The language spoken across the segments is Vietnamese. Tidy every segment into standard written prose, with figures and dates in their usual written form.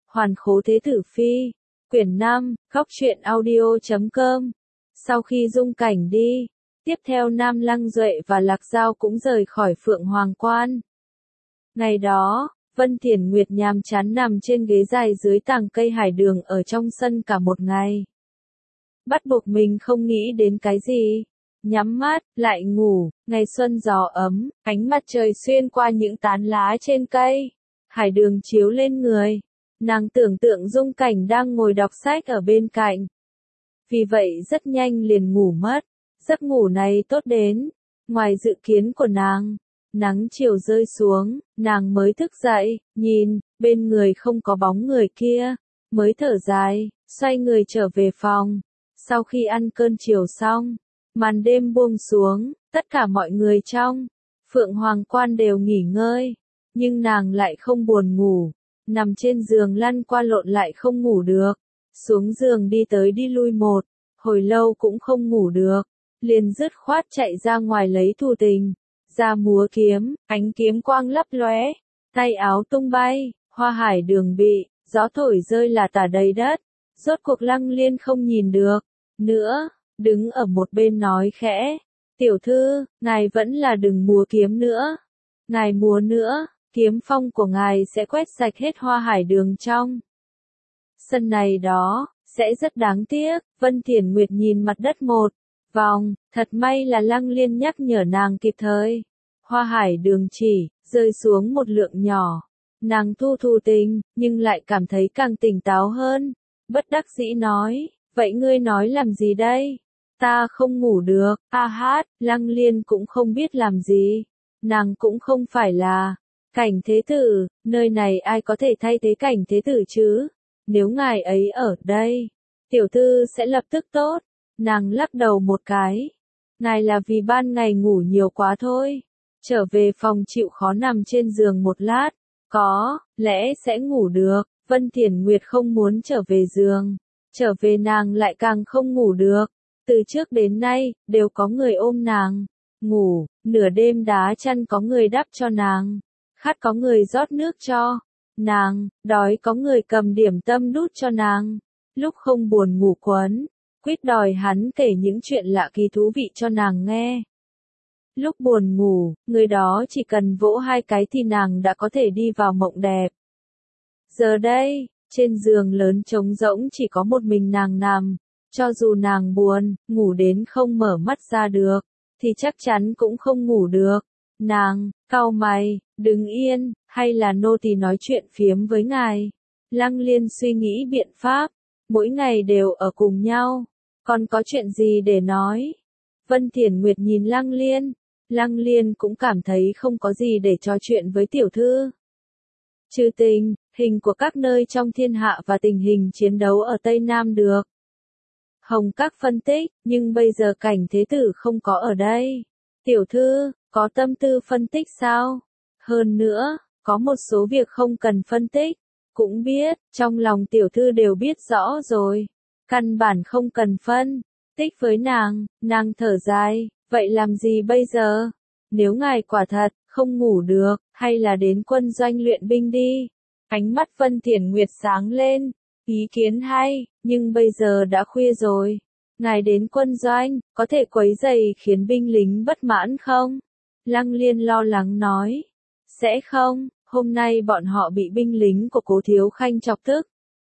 Hoàn Khố Thế Tử Phi, quyển 5, Góc Truyện Audio.com. Sau khi Dung Cảnh đi, tiếp theo Nam Lăng Duệ và Lạc Dao cũng rời khỏi Phượng Hoàng Quan. Ngày đó, Vân Thiển Nguyệt nhàm chán nằm trên ghế dài dưới tàng cây hải đường ở trong sân cả một ngày. Bắt buộc mình không nghĩ đến cái gì. Nhắm mắt, lại ngủ, ngày xuân gió ấm, ánh mặt trời xuyên qua những tán lá trên cây. Hải đường chiếu lên người. Nàng tưởng tượng Dung Cảnh đang ngồi đọc sách ở bên cạnh. Vì vậy rất nhanh liền ngủ mất. Giấc ngủ này tốt đến. Ngoài dự kiến của nàng, nắng chiều rơi xuống, nàng mới thức dậy, nhìn, bên người không có bóng người kia. Mới thở dài, xoay người trở về phòng. Sau khi ăn cơm chiều xong, màn đêm buông xuống, tất cả mọi người trong Phượng Hoàng Quan đều nghỉ ngơi. Nhưng nàng lại không buồn ngủ. Nằm trên giường lăn qua lộn lại không ngủ được. Xuống giường đi tới đi lui một, hồi lâu cũng không ngủ được. Liền dứt khoát chạy ra ngoài lấy thù tình. Ra múa kiếm, ánh kiếm quang lấp lóe. Tay áo tung bay, hoa hải đường bị, gió thổi rơi là tả đầy đất. Rốt cuộc Lăng Liên không nhìn được nữa, đứng ở một bên nói khẽ. Tiểu thư, ngài vẫn là đừng múa kiếm nữa. Ngài múa nữa, kiếm phong của ngài sẽ quét sạch hết hoa hải đường trong sân này đó, sẽ rất đáng tiếc. Vân Thiển Nguyệt nhìn mặt đất một vòng, thật may là Lăng Liên nhắc nhở nàng kịp thời. Hoa hải đường chỉ rơi xuống một lượng nhỏ. Nàng thu tình, nhưng lại cảm thấy càng tỉnh táo hơn. Bất đắc dĩ nói, vậy ngươi nói làm gì đây? Ta không ngủ được. A hát, Lăng Liên cũng không biết làm gì. Nàng cũng không phải là Cảnh Thế Tử, nơi này ai có thể thay thế Cảnh Thế Tử chứ? Nếu ngài ấy ở đây, tiểu thư sẽ lập tức tốt. Nàng lắc đầu một cái. Ngài là vì ban ngày ngủ nhiều quá thôi. Trở về phòng chịu khó nằm trên giường một lát. Có lẽ sẽ ngủ được. Vân Thiển Nguyệt không muốn trở về giường. Trở về nàng lại càng không ngủ được. Từ trước đến nay, đều có người ôm nàng. Ngủ, nửa đêm đá chăn có người đắp cho nàng. Khát có người rót nước cho nàng, đói có người cầm điểm tâm đút cho nàng. Lúc không buồn ngủ quấn, quyết đòi hắn kể những chuyện lạ kỳ thú vị cho nàng nghe. Lúc buồn ngủ, người đó chỉ cần vỗ hai cái thì nàng đã có thể đi vào mộng đẹp. Giờ đây, trên giường lớn trống rỗng chỉ có một mình nàng nằm. Cho dù nàng buồn, ngủ đến không mở mắt ra được, thì chắc chắn cũng không ngủ được. Nàng, cau mày, đứng yên, hay là nô tỳ nói chuyện phiếm với ngài? Lăng Liên suy nghĩ biện pháp, mỗi ngày đều ở cùng nhau, còn có chuyện gì để nói? Vân Thiển Nguyệt nhìn Lăng Liên cũng cảm thấy không có gì để trò chuyện với tiểu thư. Trừ tình hình của các nơi trong thiên hạ và tình hình chiến đấu ở Tây Nam được Hồng Các phân tích, nhưng bây giờ Cảnh Thế Tử không có ở đây. Tiểu thư, có tâm tư phân tích sao? Hơn nữa, có một số việc không cần phân tích. Cũng biết, trong lòng tiểu thư đều biết rõ rồi. Căn bản không cần phân tích với nàng thở dài, vậy làm gì bây giờ? Nếu ngài quả thật, không ngủ được, hay là đến quân doanh luyện binh đi. Ánh mắt Vân Thiển Nguyệt sáng lên, ý kiến hay, nhưng bây giờ đã khuya rồi. Ngài đến quân doanh, có thể quấy rầy khiến binh lính bất mãn không? Lăng Liên lo lắng nói. Sẽ không, hôm nay bọn họ bị binh lính của Cố Thiếu Khanh chọc tức.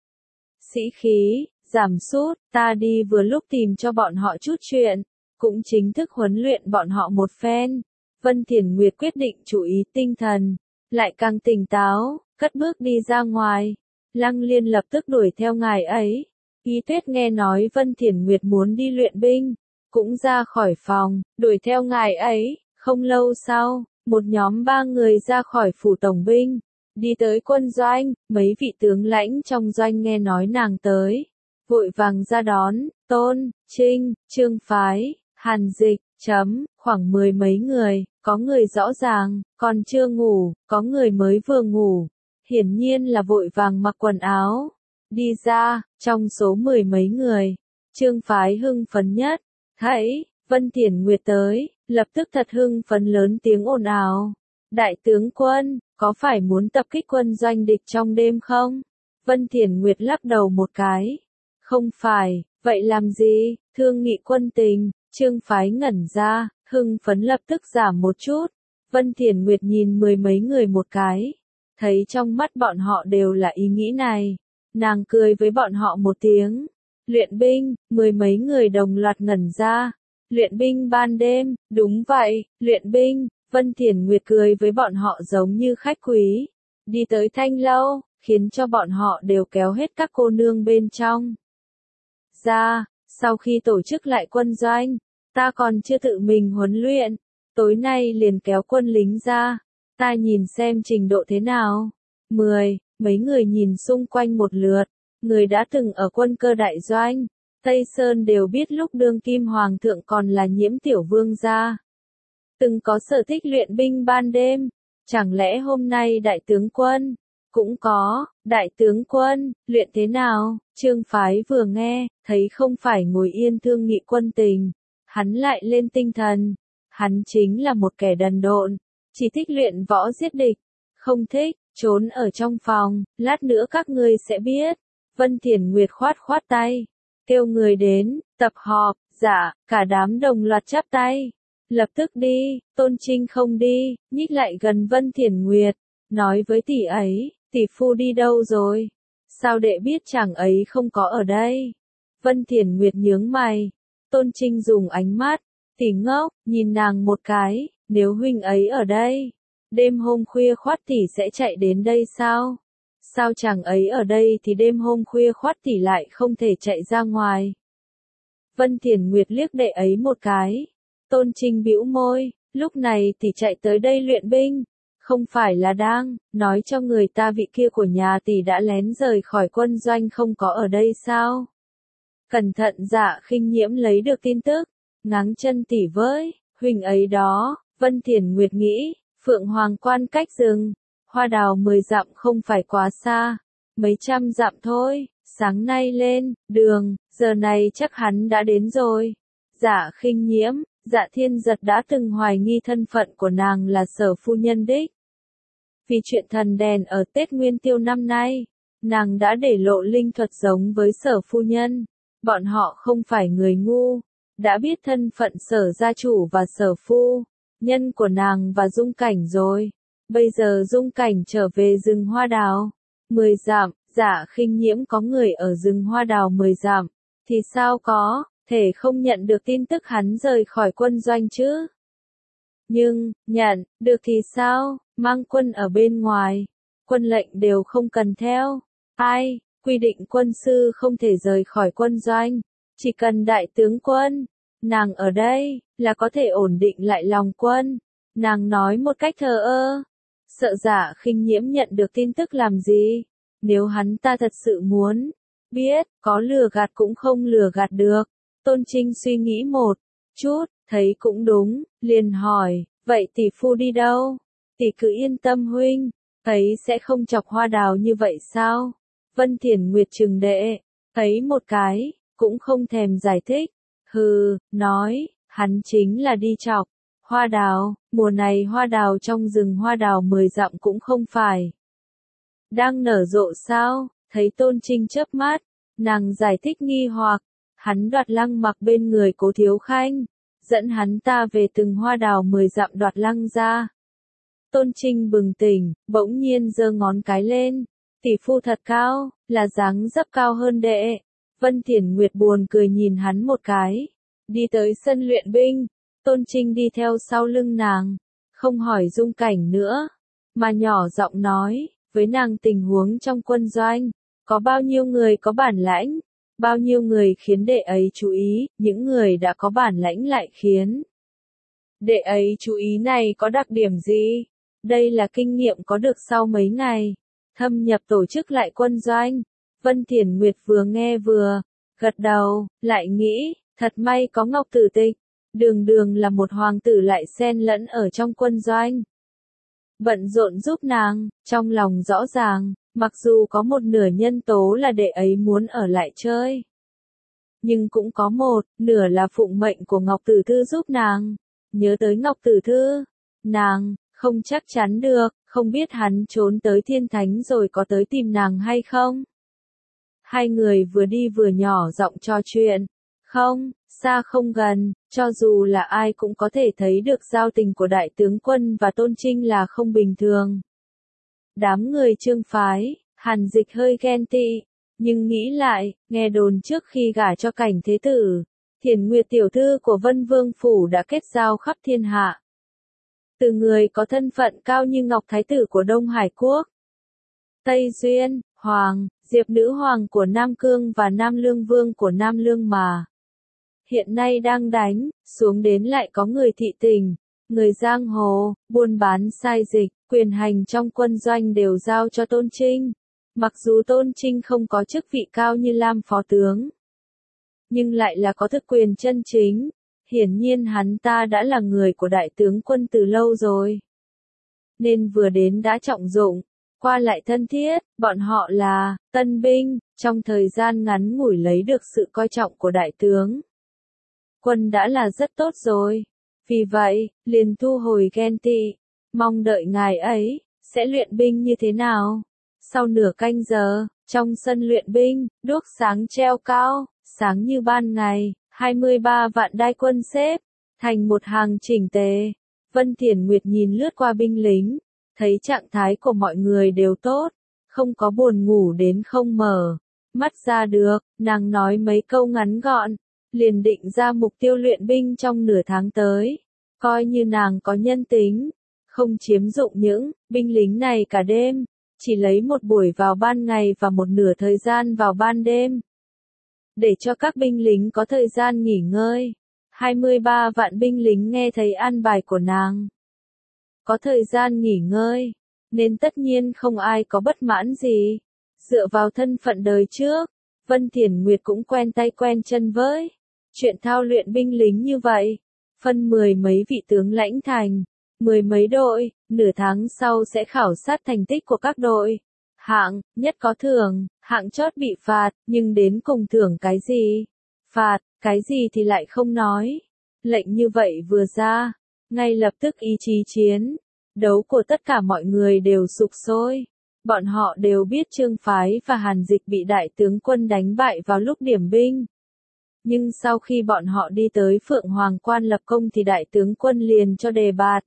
Sĩ khí, giảm sút, ta đi vừa lúc tìm cho bọn họ chút chuyện, cũng chính thức huấn luyện bọn họ một phen. Vân Thiển Nguyệt quyết định chú ý tinh thần, lại càng tỉnh táo, cất bước đi ra ngoài. Lăng Liên lập tức đuổi theo ngài ấy. Y Tuyết nghe nói Vân Thiển Nguyệt muốn đi luyện binh, cũng ra khỏi phòng, đuổi theo ngài ấy. Không lâu sau, một nhóm 3 người ra khỏi phủ tổng binh, đi tới quân doanh. Mấy vị tướng lãnh trong doanh nghe nói nàng tới, vội vàng ra đón. Tôn, Trinh, Trương Phái, Hàn Dịch, khoảng 10 mấy người, có người rõ ràng, còn chưa ngủ, có người mới vừa ngủ. Hiển nhiên là vội vàng mặc quần áo, đi ra. Trong số 10 mấy người, Trương Phái hưng phấn nhất, thấy Vân Thiển Nguyệt tới, lập tức thật hưng phấn lớn tiếng ồn ào. Đại tướng quân, có phải muốn tập kích quân doanh địch trong đêm không? Vân Thiển Nguyệt lắc đầu một cái. Không phải, vậy làm gì, thương nghị quân tình, Trương Phái ngẩn ra, hưng phấn lập tức giảm một chút. Vân Thiển Nguyệt nhìn mười mấy người một cái, thấy trong mắt bọn họ đều là ý nghĩ này. Nàng cười với bọn họ một tiếng. Luyện binh, mười mấy người đồng loạt ngẩn ra. Luyện binh ban đêm, đúng vậy, luyện binh. Vân Thiển Nguyệt cười với bọn họ giống như khách quý. Đi tới thanh lâu, khiến cho bọn họ đều kéo hết các cô nương bên trong ra. Sau khi tổ chức lại quân doanh, ta còn chưa tự mình huấn luyện, tối nay liền kéo quân lính ra, ta nhìn xem trình độ thế nào. Mấy người nhìn xung quanh một lượt, người đã từng ở quân cơ đại doanh, Tây Sơn đều biết lúc đương kim hoàng thượng còn là Nhiễm tiểu vương gia. Từng có sở thích luyện binh ban đêm, chẳng lẽ hôm nay đại tướng quân cũng có, đại tướng quân, luyện thế nào? Trương Phái vừa nghe, thấy không phải ngồi yên thương nghị quân tình, hắn lại lên tinh thần. Hắn chính là một kẻ đần độn, chỉ thích luyện võ giết địch, không thích, trốn ở trong phòng, lát nữa các ngươi sẽ biết. Vân Thiển Nguyệt khoát khoát tay, kêu người đến, tập họp, dạ, cả đám đồng loạt chắp tay. Lập tức đi, Tôn Trinh không đi, nhích lại gần Vân Thiển Nguyệt, nói với tỷ ấy, tỷ phu đi đâu rồi? Sao đệ biết chàng ấy không có ở đây? Vân Thiển Nguyệt nhướng mày, Tôn Trinh dùng ánh mắt, tỷ ngốc, nhìn nàng một cái, nếu huynh ấy ở đây, đêm hôm khuya khoắt tỷ sẽ chạy đến đây sao? Sao chàng ấy ở đây thì đêm hôm khuya khoắt tỷ lại không thể chạy ra ngoài? Vân Thiển Nguyệt liếc đệ ấy một cái. Tôn Trinh bĩu môi, lúc này tỷ chạy tới đây luyện binh, không phải là đang nói cho người ta vị kia của nhà tỷ đã lén rời khỏi quân doanh không có ở đây sao? Cẩn thận Dạ Khinh Nhiễm lấy được tin tức, ngáng chân tỷ với, huynh ấy đó. Vân Thiển Nguyệt nghĩ, Phượng Hoàng Quan cách rừng Hoa Đào 10 dặm không phải quá xa, mấy trăm dặm thôi. Sáng nay lên đường, giờ này chắc hắn đã đến rồi. Dạ Khinh Nhiễm, Dạ Thiên Giật đã từng hoài nghi thân phận của nàng là Sở phu nhân đích. Vì chuyện thần đèn ở Tết Nguyên Tiêu năm nay, nàng đã để lộ linh thuật giống với Sở phu nhân. Bọn họ không phải người ngu, đã biết thân phận Sở gia chủ và Sở phu nhân của nàng và Dung Cảnh rồi. Bây giờ Dung Cảnh trở về rừng Hoa Đào 10 dặm, Dạ Khinh Nhiễm có người ở rừng Hoa Đào 10 dặm, thì sao có thể không nhận được tin tức hắn rời khỏi quân doanh chứ? Nhưng, nhận được thì sao, mang quân ở bên ngoài, quân lệnh đều không cần theo. Ai, quy định quân sư không thể rời khỏi quân doanh, chỉ cần đại tướng quân, nàng ở đây, là có thể ổn định lại lòng quân. Nàng nói một cách thờ ơ, sợ Dạ Khinh Nhiễm nhận được tin tức làm gì? Nếu hắn ta thật sự muốn biết, có lừa gạt cũng không lừa gạt được. Tôn Trinh suy nghĩ một chút, thấy cũng đúng, liền hỏi, vậy tỷ phu đi đâu? Tỷ cứ yên tâm huynh, thấy sẽ không chọc Hoa Đào như vậy sao? Vân Thiển Nguyệt trừng đệ, thấy một cái, cũng không thèm giải thích. Hừ, nói, hắn chính là đi chọc Hoa Đào, mùa này Hoa Đào trong rừng Hoa Đào 10 dặm cũng không phải đang nở rộ sao? Thấy Tôn Trinh chớp mắt, nàng giải thích nghi hoặc, hắn đoạt Lăng Mặc bên người Cố Thiếu Khanh, dẫn hắn ta về từng Hoa Đào 10 dặm đoạt Lăng ra. Tôn Trinh bừng tỉnh, bỗng nhiên giơ ngón cái lên, tỷ phu thật cao, là dáng dấp cao hơn đệ. Vân Thiển Nguyệt buồn cười nhìn hắn một cái, đi tới sân luyện binh. Tôn Trinh đi theo sau lưng nàng, không hỏi Dung Cảnh nữa, mà nhỏ giọng nói với nàng tình huống trong quân doanh, có bao nhiêu người có bản lãnh, bao nhiêu người khiến đệ ấy chú ý, những người đã có bản lãnh lại khiến đệ ấy chú ý này có đặc điểm gì? Đây là kinh nghiệm có được sau mấy ngày thâm nhập tổ chức lại quân doanh. Vân Thiển Nguyệt vừa nghe vừa gật đầu, lại nghĩ, thật may có Ngọc Tử Tịch, đường đường là một hoàng tử lại xen lẫn ở trong quân doanh, bận rộn giúp nàng. Trong lòng rõ ràng, mặc dù có một nửa nhân tố là đệ ấy muốn ở lại chơi, nhưng cũng có một nửa là phụng mệnh của Ngọc Tử Thư giúp nàng. Nhớ tới Ngọc Tử Thư, nàng không chắc chắn được, không biết hắn trốn tới Thiên Thánh rồi có tới tìm nàng hay không. Hai người vừa đi vừa nhỏ giọng trò chuyện. Không, xa không gần, cho dù là ai cũng có thể thấy được giao tình của đại tướng quân và Tôn Trinh là không bình thường. Đám người Trương phái, Hàn Dịch hơi ghen tị, nhưng nghĩ lại, nghe đồn trước khi gả cho Cảnh Thế Tử, Thiển Nguyệt tiểu thư của Vân Vương Phủ đã kết giao khắp thiên hạ. Từ người có thân phận cao như Ngọc Thái Tử của Đông Hải Quốc, Tây Duyên, Hoàng, Diệp Nữ Hoàng của Nam Cương và Nam Lương Vương của Nam Lương mà. Hiện nay đang đánh, xuống đến lại có người thị tình, người giang hồ, buôn bán sai dịch, quyền hành trong quân doanh đều giao cho Tôn Trinh. Mặc dù Tôn Trinh không có chức vị cao như Lam phó tướng, nhưng lại là có thực quyền chân chính. Hiển nhiên hắn ta đã là người của đại tướng quân từ lâu rồi, nên vừa đến đã trọng dụng, qua lại thân thiết, bọn họ là tân binh, trong thời gian ngắn ngủi lấy được sự coi trọng của đại tướng quân đã là rất tốt rồi. Vì vậy, liền thu hồi ghen tị, mong đợi ngài ấy sẽ luyện binh như thế nào. Sau nửa canh giờ, trong sân luyện binh, đuốc sáng treo cao, sáng như ban ngày, 23 vạn đai quân xếp thành một hàng chỉnh tề. Vân Thiển Nguyệt nhìn lướt qua binh lính, thấy trạng thái của mọi người đều tốt, không có buồn ngủ đến không mở mắt ra được, nàng nói mấy câu ngắn gọn, liền định ra mục tiêu luyện binh trong nửa tháng tới. Coi như nàng có nhân tính, không chiếm dụng những binh lính này cả đêm, chỉ lấy một buổi vào ban ngày và một nửa thời gian vào ban đêm, để cho các binh lính có thời gian nghỉ ngơi. 23 vạn binh lính nghe thấy an bài của nàng, có thời gian nghỉ ngơi, nên tất nhiên không ai có bất mãn gì. Dựa vào thân phận đời trước, Vân Thiển Nguyệt cũng quen tay quen chân với chuyện thao luyện binh lính như vậy. Phân 10 mấy vị tướng lãnh thành 10 mấy đội, nửa tháng sau sẽ khảo sát thành tích của các đội. Hạng nhất có thưởng, hạng chót bị phạt, nhưng đến cùng thưởng cái gì, phạt cái gì thì lại không nói. Lệnh như vậy vừa ra, ngay lập tức ý chí chiến đấu của tất cả mọi người đều sục sôi. Bọn họ đều biết Trương phái và Hàn Dịch bị đại tướng quân đánh bại vào lúc điểm binh. Nhưng sau khi bọn họ đi tới Phượng Hoàng Quan lập công thì đại tướng quân liền cho đề bạt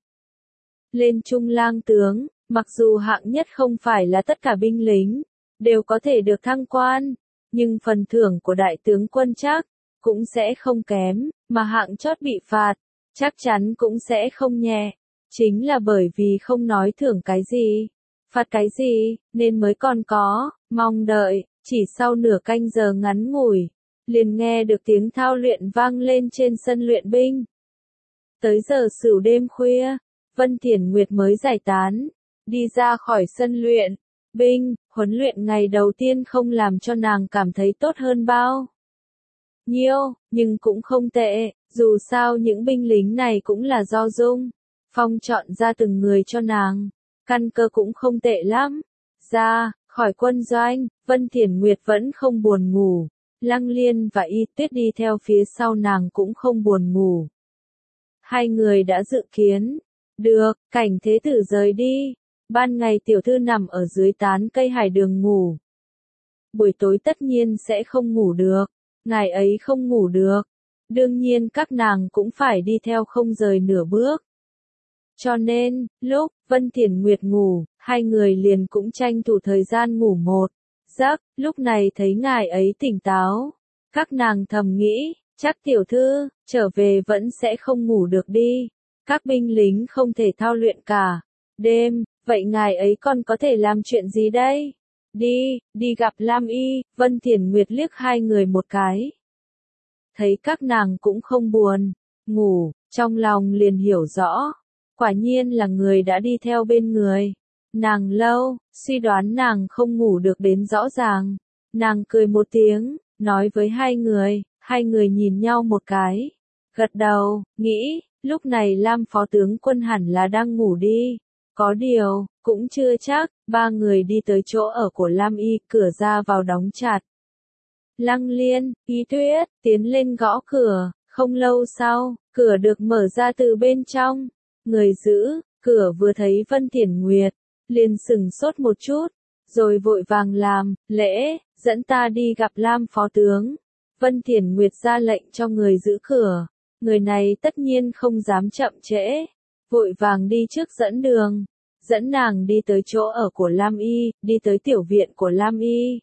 lên trung lang tướng. Mặc dù hạng nhất không phải là tất cả binh lính đều có thể được thăng quan, nhưng phần thưởng của đại tướng quân chắc cũng sẽ không kém, mà hạng chót bị phạt chắc chắn cũng sẽ không nhẹ. Chính là bởi vì không nói thưởng cái gì, phạt cái gì, nên mới còn có mong đợi. Chỉ sau nửa canh giờ ngắn ngủi, liền nghe được tiếng thao luyện vang lên trên sân luyện binh. Tới giờ sửu đêm khuya, Vân Thiển Nguyệt mới giải tán, đi ra khỏi sân luyện binh. Huấn luyện ngày đầu tiên không làm cho nàng cảm thấy tốt hơn bao nhiêu, nhưng cũng không tệ, dù sao những binh lính này cũng là do Dung Phong chọn ra từng người cho nàng, căn cơ cũng không tệ lắm. Ra khỏi quân doanh, Vân Thiển Nguyệt vẫn không buồn ngủ, Lăng Liên và Y Tuyết đi theo phía sau nàng cũng không buồn ngủ. Hai người đã dự kiến được, Cảnh Thế Tử rời đi. Ban ngày tiểu thư nằm ở dưới tán cây hải đường ngủ, buổi tối tất nhiên sẽ không ngủ được. Ngày ấy không ngủ được, đương nhiên các nàng cũng phải đi theo không rời nửa bước. Cho nên, lúc Vân Thiển Nguyệt ngủ, hai người liền cũng tranh thủ thời gian ngủ một giấc. Lúc này thấy ngài ấy tỉnh táo, các nàng thầm nghĩ, chắc tiểu thư trở về vẫn sẽ không ngủ được đi. Các binh lính không thể thao luyện cả đêm, vậy ngài ấy còn có thể làm chuyện gì đây? Đi gặp Lam Y. Vân Thiển Nguyệt liếc hai người một cái, thấy các nàng cũng không buồn ngủ, trong lòng liền hiểu rõ, quả nhiên là người đã đi theo bên người nàng lâu, suy đoán nàng không ngủ được đến rõ ràng. Nàng cười một tiếng, nói với hai người nhìn nhau một cái, gật đầu, nghĩ, lúc này Lam phó tướng quân hẳn là đang ngủ đi. Có điều, cũng chưa chắc. Ba người đi tới chỗ ở của Lam Y, cửa ra vào đóng chặt. Lăng Liên, Y Tuyết, tiến lên gõ cửa, không lâu sau, cửa được mở ra từ bên trong. Người giữ cửa vừa thấy Vân Thiển Nguyệt, liền sửng sốt một chút, rồi vội vàng làm lễ, dẫn ta đi gặp Lam phó tướng. Vân Thiển Nguyệt ra lệnh cho người giữ cửa, người này tất nhiên không dám chậm trễ, vội vàng đi trước dẫn đường, dẫn nàng đi tới chỗ ở của Lam Y, đi tới tiểu viện của Lam Y.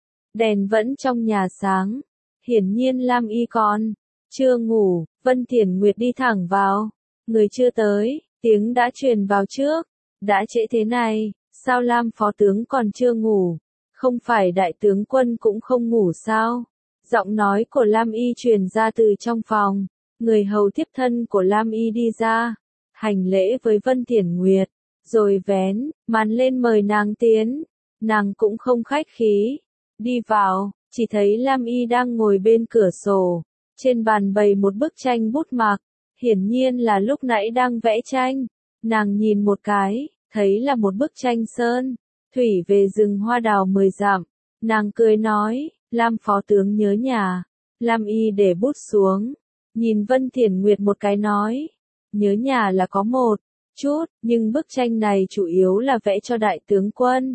Đèn vẫn trong nhà sáng, hiển nhiên Lam Y còn chưa ngủ. Vân Thiển Nguyệt đi thẳng vào, người chưa tới, tiếng đã truyền vào trước, đã trễ thế này, sao Lam phó tướng còn chưa ngủ, không phải đại tướng quân cũng không ngủ sao? Giọng nói của Lam Y truyền ra từ trong phòng, người hầu tiếp thân của Lam Y đi ra, hành lễ với Vân Thiển Nguyệt, rồi vén màn lên mời nàng tiến, nàng cũng không khách khí, đi vào, chỉ thấy Lam Y đang ngồi bên cửa sổ, trên bàn bày một bức tranh bút mạc, hiển nhiên là lúc nãy đang vẽ tranh, nàng nhìn một cái, thấy là một bức tranh sơn, thủy về rừng hoa đào 10 dặm, nàng cười nói, Lam phó tướng nhớ nhà. Lam Y để bút xuống, nhìn Vân Thiển Nguyệt một cái nói, nhớ nhà là có một chút, nhưng bức tranh này chủ yếu là vẽ cho đại tướng quân.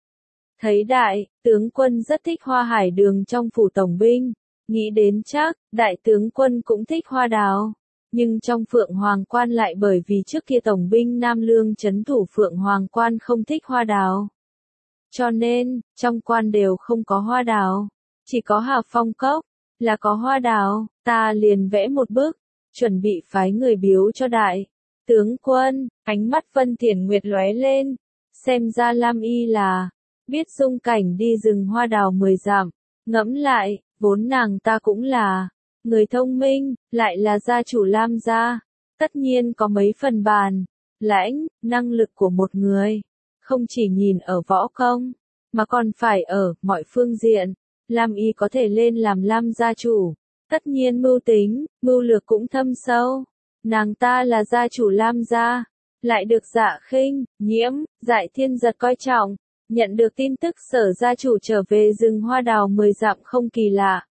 Thấy đại tướng quân rất thích hoa hải đường trong phủ tổng binh, nghĩ đến chắc đại tướng quân cũng thích hoa đào, nhưng trong Phượng Hoàng Quan lại bởi vì trước kia tổng binh Nam Lương trấn thủ Phượng Hoàng Quan không thích hoa đào, cho nên trong quan đều không có hoa đào, chỉ có Hào Phong Cốc là có hoa đào. Ta liền vẽ một bức, chuẩn bị phái người biếu cho đại tướng quân. Ánh mắt Vân Thiển Nguyệt lóe lên, xem ra Lam Y là biết dung cảnh đi rừng hoa đào 10 dặm. Ngẫm lại, vốn nàng ta cũng là người thông minh, lại là gia chủ Lam gia, tất nhiên có mấy phần bàn lãnh. Năng lực của một người không chỉ nhìn ở võ công, mà còn phải ở mọi phương diện. Lam Y có thể lên làm Lam gia chủ, tất nhiên mưu tính, mưu lược cũng thâm sâu. Nàng ta là gia chủ Lam gia, lại được Dạ Khinh, Nhiễm, Giải Thiên Giật coi trọng, nhận được tin tức Sở gia chủ trở về rừng hoa đào 10 dặm không kỳ lạ.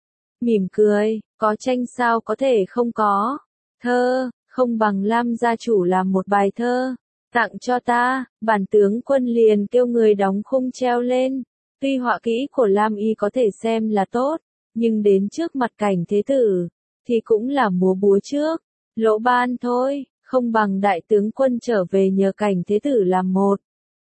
Mỉm cười, có tranh sao có thể không có, thơ, không bằng Lam gia chủ làm một bài thơ, tặng cho ta, bản tướng quân liền kêu người đóng khung treo lên. Tuy họa kỹ của Lam Y có thể xem là tốt, nhưng đến trước mặt Cảnh Thế Tử, thì cũng là múa búa trước lỗ ban thôi, không bằng đại tướng quân trở về nhờ Cảnh Thế Tử làm một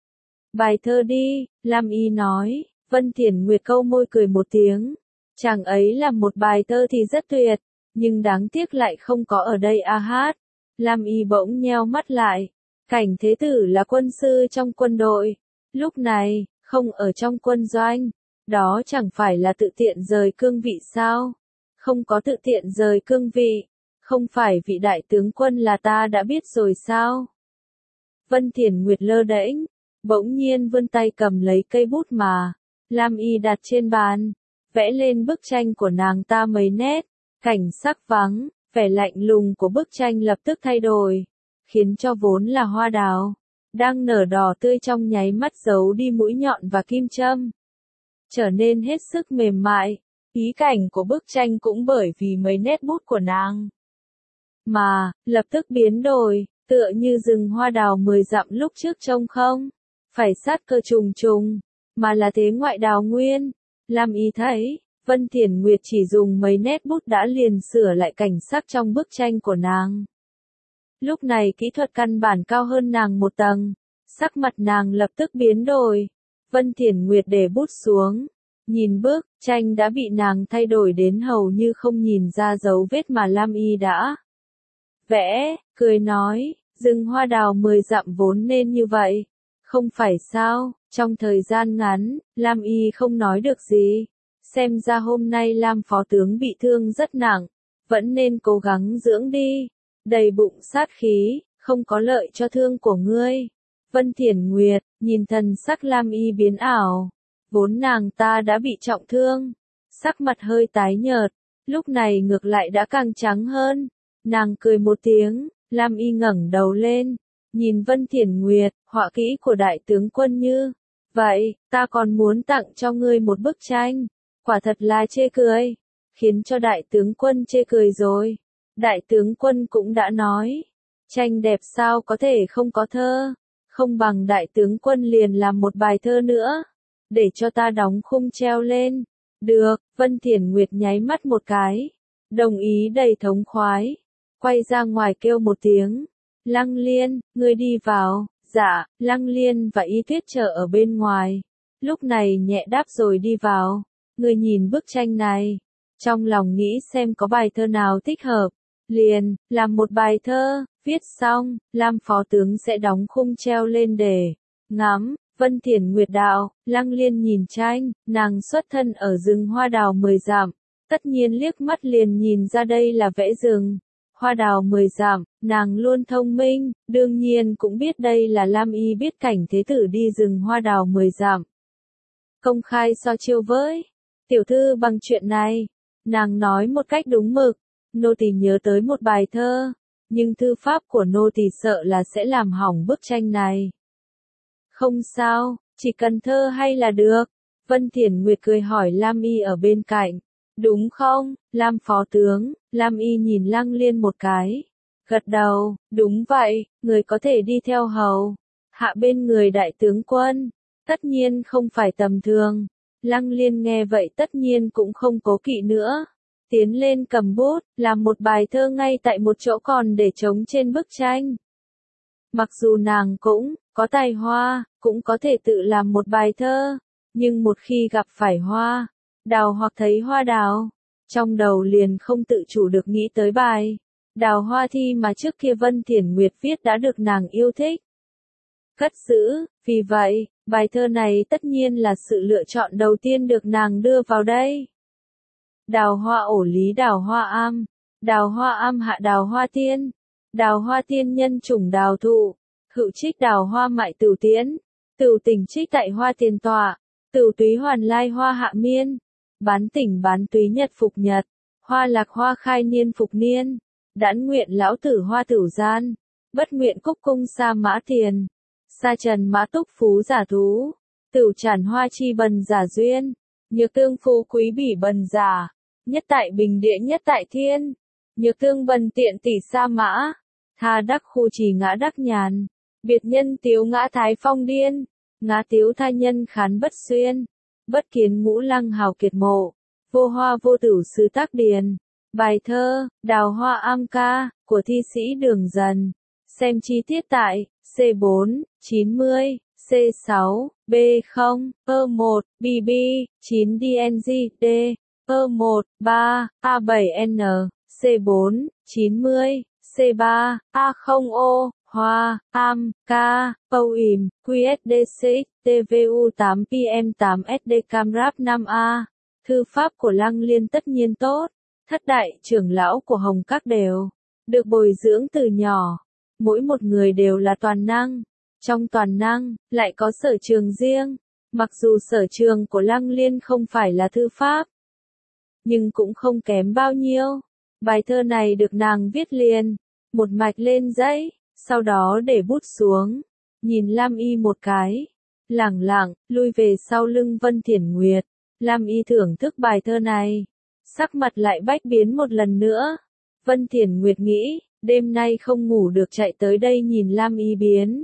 bài thơ đi. Lam Y nói. Vân Thiển Nguyệt câu môi cười một tiếng, chàng ấy là một bài thơ thì rất tuyệt, nhưng đáng tiếc lại không có ở đây a hát. Lam Y bỗng nheo mắt lại, Cảnh Thế Tử là quân sư trong quân đội, lúc này không ở trong quân doanh, đó chẳng phải là tự tiện rời cương vị sao? Không có tự tiện rời cương vị, không phải vị đại tướng quân là ta đã biết rồi sao? Vân Thiển Nguyệt lơ đễnh, bỗng nhiên vươn tay cầm lấy cây bút mà Lam Y đặt trên bàn, vẽ lên bức tranh của nàng ta mấy nét, cảnh sắc vắng, vẻ lạnh lùng của bức tranh lập tức thay đổi, khiến cho vốn là hoa đào đang nở đỏ tươi trong nháy mắt giấu đi mũi nhọn và kim châm, trở nên hết sức mềm mại. Ý cảnh của bức tranh cũng bởi vì mấy nét bút của nàng mà lập tức biến đổi, tựa như rừng hoa đào 10 dặm lúc trước trông không phải sát cơ trùng trùng, mà là thế ngoại đào nguyên. Lam Y thấy Vân Thiển Nguyệt chỉ dùng mấy nét bút đã liền sửa lại cảnh sắc trong bức tranh của nàng. Lúc này kỹ thuật căn bản cao hơn nàng một tầng, sắc mặt nàng lập tức biến đổi. Vân Thiển Nguyệt để bút xuống, nhìn bức tranh đã bị nàng thay đổi đến hầu như không nhìn ra dấu vết mà Lam Y đã vẽ, cười nói, rừng hoa đào 10 dặm vốn nên như vậy, không phải sao? Trong thời gian ngắn, Lam Y không nói được gì, xem ra hôm nay Lam phó tướng bị thương rất nặng, vẫn nên cố gắng dưỡng đi, đầy bụng sát khí, không có lợi cho thương của ngươi. Vân Thiển Nguyệt, nhìn thần sắc Lam Y biến ảo, vốn nàng ta đã bị trọng thương, sắc mặt hơi tái nhợt, lúc này ngược lại đã càng trắng hơn. Nàng cười một tiếng, Lam Y ngẩng đầu lên, nhìn Vân Thiển Nguyệt, họa kỹ của đại tướng quân như vậy, ta còn muốn tặng cho ngươi một bức tranh, quả thật là chê cười, khiến cho đại tướng quân chê cười rồi. Đại tướng quân cũng đã nói, tranh đẹp sao có thể không có thơ, không bằng đại tướng quân liền làm một bài thơ nữa. để cho ta đóng khung treo lên. Được, Vân Thiển Nguyệt nháy mắt một cái. Đồng ý đầy thống khoái. Quay ra ngoài kêu một tiếng. Lăng Liên, ngươi đi vào. Dạ, Lăng Liên và Y Tuyết chờ ở bên ngoài. Lúc này nhẹ đáp rồi đi vào. Ngươi nhìn bức tranh này. Trong lòng nghĩ xem có bài thơ nào thích hợp. Liền, làm một bài thơ, viết xong, Lam phó tướng sẽ đóng khung treo lên để ngắm. Vân Thiển Nguyệt đạo, Lăng Liên nhìn tranh, nàng xuất thân ở rừng hoa đào 10 dặm. Tất nhiên liếc mắt liền nhìn ra đây là vẽ rừng. Hoa đào 10 dặm, nàng luôn thông minh, đương nhiên cũng biết đây là Lam Y biết cảnh thế tử đi rừng hoa đào 10 dặm. Công khai so chiêu với tiểu thư bằng chuyện này, nàng nói một cách đúng mực, nô tỳ nhớ tới một bài thơ, nhưng thư pháp của nô tỳ sợ là sẽ làm hỏng bức tranh này. Không sao, chỉ cần thơ hay là được. Vân Thiển Nguyệt cười hỏi Lam Y ở bên cạnh. Đúng không, Lam phó tướng? Lam Y nhìn Lăng Liên một cái. Gật đầu, đúng vậy, người có thể đi theo hầu. Hạ bên người đại tướng quân. Tất nhiên không phải tầm thường. Lăng Liên nghe vậy tất nhiên cũng không cố kỵ nữa. Tiến lên cầm bút, làm một bài thơ ngay tại một chỗ còn để trống trên bức tranh. Mặc dù nàng cũng có tài hoa, cũng có thể tự làm một bài thơ, nhưng một khi gặp phải hoa đào hoặc thấy hoa đào, trong đầu liền không tự chủ được nghĩ tới bài đào hoa thi mà trước kia Vân Thiển Nguyệt viết đã được nàng yêu thích. Cất giữ, vì vậy, bài thơ này tất nhiên là sự lựa chọn đầu tiên được nàng đưa vào đây. Đào hoa ổ lý đào hoa am hạ đào hoa tiên. Đào hoa tiên nhân chủng đào thụ, hữu trích đào hoa mại tửu tiễn, tửu tỉnh trích tại hoa tiền tọa, tửu túy hoàn lai hoa hạ miên, bán tỉnh bán túy nhật phục nhật, hoa lạc hoa khai niên phục niên, đãn nguyện lão tử hoa tử gian, bất nguyện cúc cung sa mã tiền, sa trần mã túc phú giả thú, tửu tràn hoa chi bần giả duyên, nhược tương phú quý bỉ bần giả, nhất tại bình địa nhất tại thiên, nhược tương bần tiện tỷ sa mã. Tha đắc khu trì ngã đắc nhàn, biệt nhân tiếu ngã thái phong điên, ngã tiếu tha nhân khán bất xuyên, bất kiến ngũ lăng hào kiệt mộ, vô hoa vô tử sư tác điền. Bài thơ, đào hoa am ca, của thi sĩ Đường Dần. Xem chi tiết tại, C4, 90, C6, B0, E1, BB, 9 DNG, D, E1, 3, A7N, C4, 90. C3, A0O, Hoa, Am, K, Pâu Ìm, QSD6, TVU 8 PM 8 SD Camrap 5A. Thư pháp của Lăng Liên tất nhiên tốt. Thất đại trưởng lão của Hồng Các đều được bồi dưỡng từ nhỏ. Mỗi một người đều là toàn năng. Trong toàn năng, lại có sở trường riêng. Mặc dù sở trường của Lăng Liên không phải là thư pháp, nhưng cũng không kém bao nhiêu. Bài thơ này được nàng viết liền, một mạch lên giấy, sau đó để bút xuống, nhìn Lam Y một cái, lẳng lặng, lui về sau lưng Vân Thiển Nguyệt. Lam Y thưởng thức bài thơ này, sắc mặt lại bách biến một lần nữa. Vân Thiển Nguyệt nghĩ, đêm nay không ngủ được chạy tới đây nhìn Lam Y biến.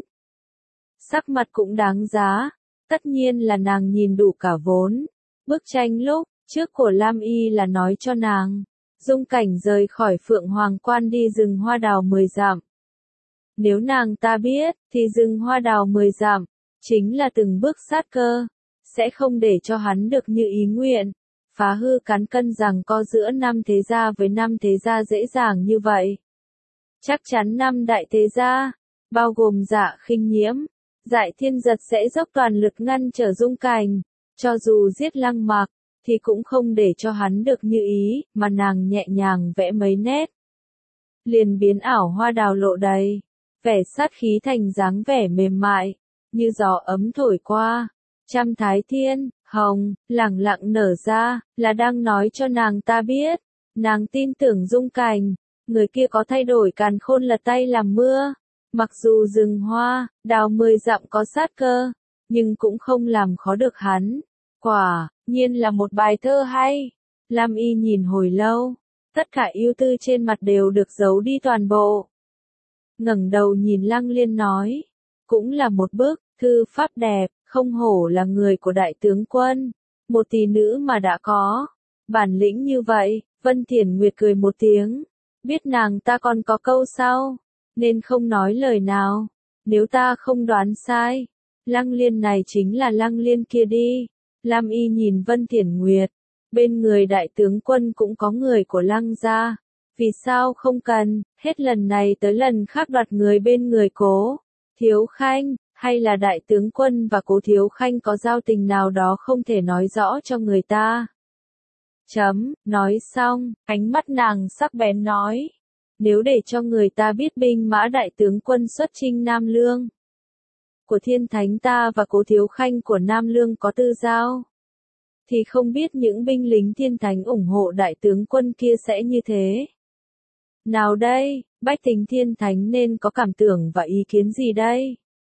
Sắc mặt cũng đáng giá, tất nhiên là nàng nhìn đủ cả vốn. Bức tranh lúc trước của Lam Y là nói cho nàng. Dung cảnh rời khỏi Phượng Hoàng Quan đi rừng hoa đào 10 dặm. Nếu nàng ta biết, thì rừng hoa đào 10 dặm, chính là từng bước sát cơ, sẽ không để cho hắn được như ý nguyện, phá hư cán cân rằng co giữa 5 thế gia với 5 thế gia dễ dàng như vậy. Chắc chắn 5 đại thế gia, bao gồm Dạ Khinh Nhiễm, Dại Thiên Giật sẽ dốc toàn lực ngăn trở Dung cảnh, cho dù giết Lăng Mặc, thì cũng không để cho hắn được như ý, mà nàng nhẹ nhàng vẽ mấy nét. Liền biến ảo hoa đào lộ đầy, vẻ sát khí thành dáng vẻ mềm mại, như gió ấm thổi qua. Trăm thái thiên, hồng, lẳng lặng nở ra, là đang nói cho nàng ta biết. Nàng tin tưởng Dung cảnh, người kia có thay đổi càn khôn lật tay làm mưa. Mặc dù rừng hoa, đào 10 dặm có sát cơ, nhưng cũng không làm khó được hắn. Quả nhiên là một bài thơ hay. Lam Y nhìn hồi lâu, tất cả ưu tư trên mặt đều được giấu đi toàn bộ. Ngẩng đầu nhìn Lăng Liên nói, cũng là một bức thư pháp đẹp, không hổ là người của đại tướng quân, một tỷ nữ mà đã có bản lĩnh như vậy. Vân Thiển Nguyệt cười một tiếng, biết nàng ta còn có câu sau, nên không nói lời nào. Nếu ta không đoán sai, Lăng Liên này chính là Lăng Liên kia đi. Lam Y nhìn Vân Thiển Nguyệt, bên người đại tướng quân cũng có người của Lăng gia, vì sao không cần, hết lần này tới lần khác đoạt người bên người Cố Thiếu Khanh, hay là đại tướng quân và Cố Thiếu Khanh có giao tình nào đó không thể nói rõ cho người ta. Nói xong, ánh mắt nàng sắc bén nói, nếu để cho người ta biết binh mã đại tướng quân xuất chinh Nam Lương của Thiên Thánh ta và Cố Thiếu Khanh của Nam Lương có tư giao, thì không biết những binh lính Thiên Thánh ủng hộ đại tướng quân kia sẽ như thế nào đây, bách tính Thiên Thánh nên có cảm tưởng và ý kiến gì đây?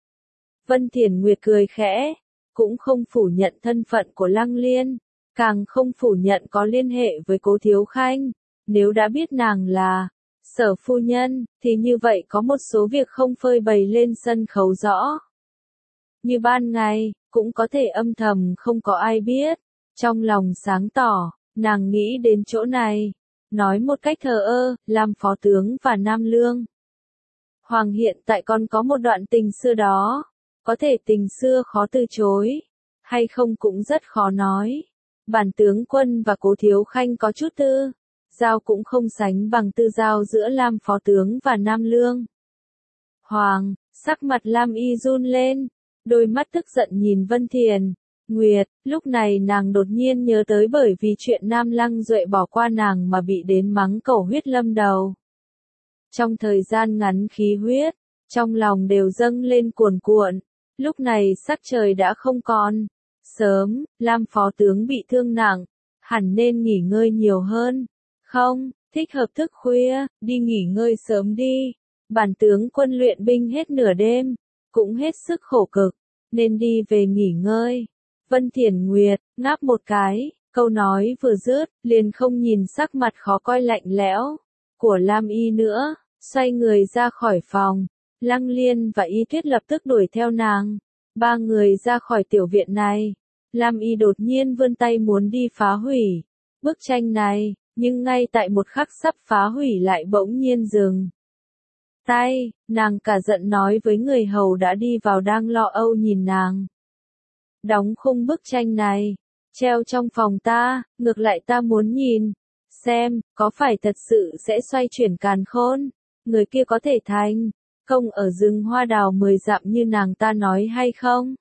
Vân Thiển Nguyệt cười khẽ, cũng không phủ nhận thân phận của Lăng Liên, càng không phủ nhận có liên hệ với Cố Thiếu Khanh. Nếu đã biết nàng là Sở phu nhân, thì như vậy có một số việc không phơi bày lên sân khấu rõ như ban ngày, cũng có thể âm thầm không có ai biết. Trong lòng sáng tỏ, nàng nghĩ đến chỗ này, nói một cách thờ ơ, làm phó tướng và Nam Lương Hoàng hiện tại còn có một đoạn tình xưa đó, có thể tình xưa khó từ chối, hay không cũng rất khó nói. Bản tướng quân và Cố Thiếu Khanh có chút tư giao cũng không sánh bằng tư giao giữa Lam phó tướng và Nam Lương Hoàng. Sắc mặt Lam Y run lên, đôi mắt tức giận nhìn Vân Thiển Nguyệt. Lúc này nàng đột nhiên nhớ tới bởi vì chuyện Nam Lăng Duệ bỏ qua nàng mà bị đến mắng cẩu huyết lâm đầu. Trong thời gian ngắn khí huyết trong lòng đều dâng lên cuồn cuộn. Lúc này sắc trời đã không còn sớm, Lam phó tướng bị thương nặng, hẳn nên nghỉ ngơi nhiều hơn. Không, thích hợp thức khuya, đi nghỉ ngơi sớm đi. Bản tướng quân luyện binh hết nửa đêm, cũng hết sức khổ cực, nên đi về nghỉ ngơi. Vân Thiển Nguyệt ngáp một cái, câu nói vừa dứt, liền không nhìn sắc mặt khó coi lạnh lẽo của Lam Y nữa, xoay người ra khỏi phòng. Lăng Liên và Y Tuyết lập tức đuổi theo nàng. Ba người ra khỏi tiểu viện này. Lam Y đột nhiên vươn tay muốn đi phá hủy bức tranh này, nhưng ngay tại một khắc sắp phá hủy lại bỗng nhiên dừng tay. Nàng cả giận nói với người hầu đã đi vào đang lo âu nhìn nàng. Đóng khung bức tranh này, treo trong phòng ta, ngược lại ta muốn nhìn xem, có phải thật sự sẽ xoay chuyển càn khôn, người kia có thể thành công ở rừng hoa đào 10 dặm như nàng ta nói hay không?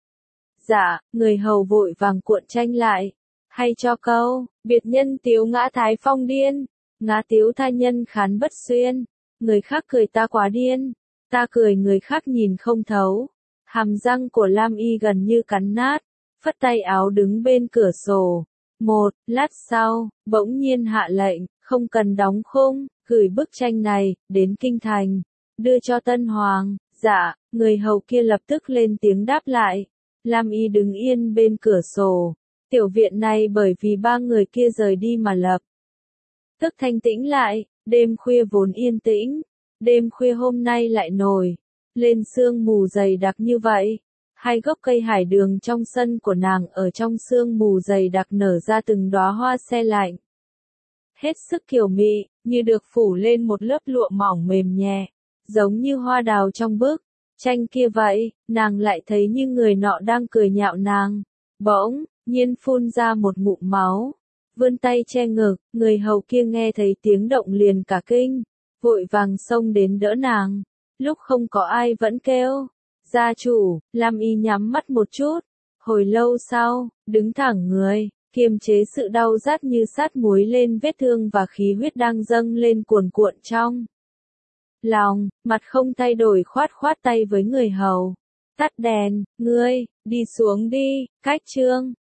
Dạ, người hầu vội vàng cuộn tranh lại, hay cho câu, biệt nhân tiếu ngã thái phong điên, ngã tiếu tha nhân khán bất xuyên, người khác cười ta quá điên, ta cười người khác nhìn không thấu. Hàm răng của Lam Y gần như cắn nát, phất tay áo đứng bên cửa sổ. Một lát sau, bỗng nhiên hạ lệnh, không cần đóng khung, gửi bức tranh này đến kinh thành, đưa cho Tân Hoàng. Dạ, người hầu kia lập tức lên tiếng đáp lại. Lam Y đứng yên bên cửa sổ. Tiểu viện này bởi vì ba người kia rời đi mà lập tức thanh tĩnh lại. Đêm khuya vốn yên tĩnh, đêm khuya hôm nay lại nổi lên sương mù dày đặc như vậy. Hai gốc cây hải đường trong sân của nàng ở trong sương mù dày đặc nở ra từng đóa hoa se lạnh, hết sức kiều mị, như được phủ lên một lớp lụa mỏng mềm nhẹ, giống như hoa đào trong bức tranh kia vậy. Nàng lại thấy như người nọ đang cười nhạo nàng. Bỗng nhiên phun ra một ngụm máu, vươn tay che ngực. Người hầu kia nghe thấy tiếng động liền cả kinh, vội vàng xông đến đỡ nàng. Lúc không có ai vẫn kêu, gia chủ. Lam Y nhắm mắt một chút, hồi lâu sau, đứng thẳng người, kiềm chế sự đau rát như sát muối lên vết thương và khí huyết đang dâng lên cuồn cuộn trong lòng. Mặt không thay đổi khoát khoát tay với người hầu, tắt đèn, ngươi, đi xuống đi. Cách chương